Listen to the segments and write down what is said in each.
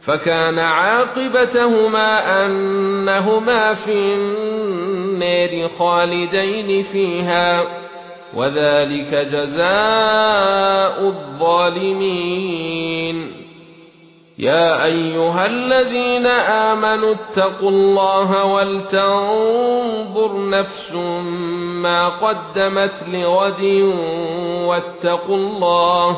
فكان عاقبتهما أنهما في النار خالدين فيها وذلك جزاء الظالمين. يا أيها الذين آمنوا اتقوا الله ولتنظر نفس ما قدمت لغد واتقوا الله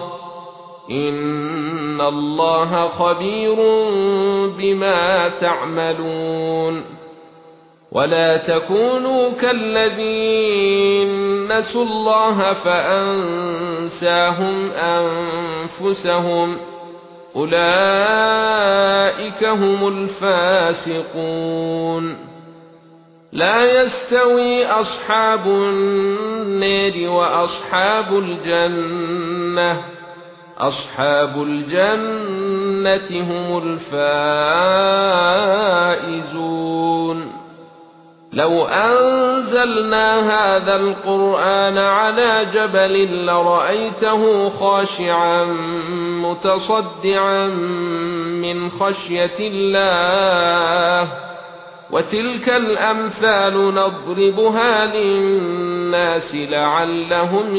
إن الله خبير بما تعملون. ولا تكونوا كالذين نسوا الله فأنساهم أنفسهم أولئك هم الفاسقون. لا يستوي أصحاب النار وأصحاب الجنة أصحاب الجنة هم الفائزون. لو أنزلنا هذا القرآن على جبل لرأيته خاشعا متصدعا من خشية الله وتلك الأمثال نضربها للناس لعلهم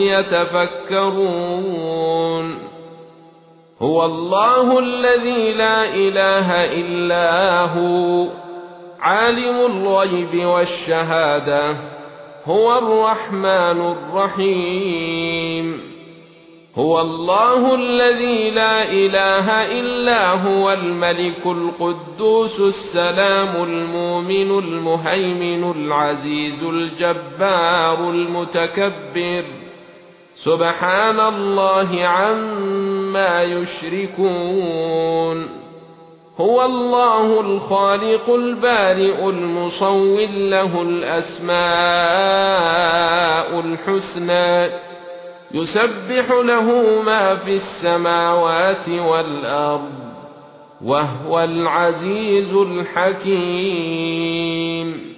يتفكرون. هو الله الذي لا إله إلا هو عالم الغيب والشهادة هو الرحمن الرحيم. هو الله الذي لا إله إلا هو الملك القدوس السلام المؤمن المهيمن العزيز الجبار المتكبر سبحان الله عما يشركون. هو الله الخالق البارئ المصور له الأسماء الحسنى يسبح له ما في السماوات والأرض وهو العزيز الحكيم.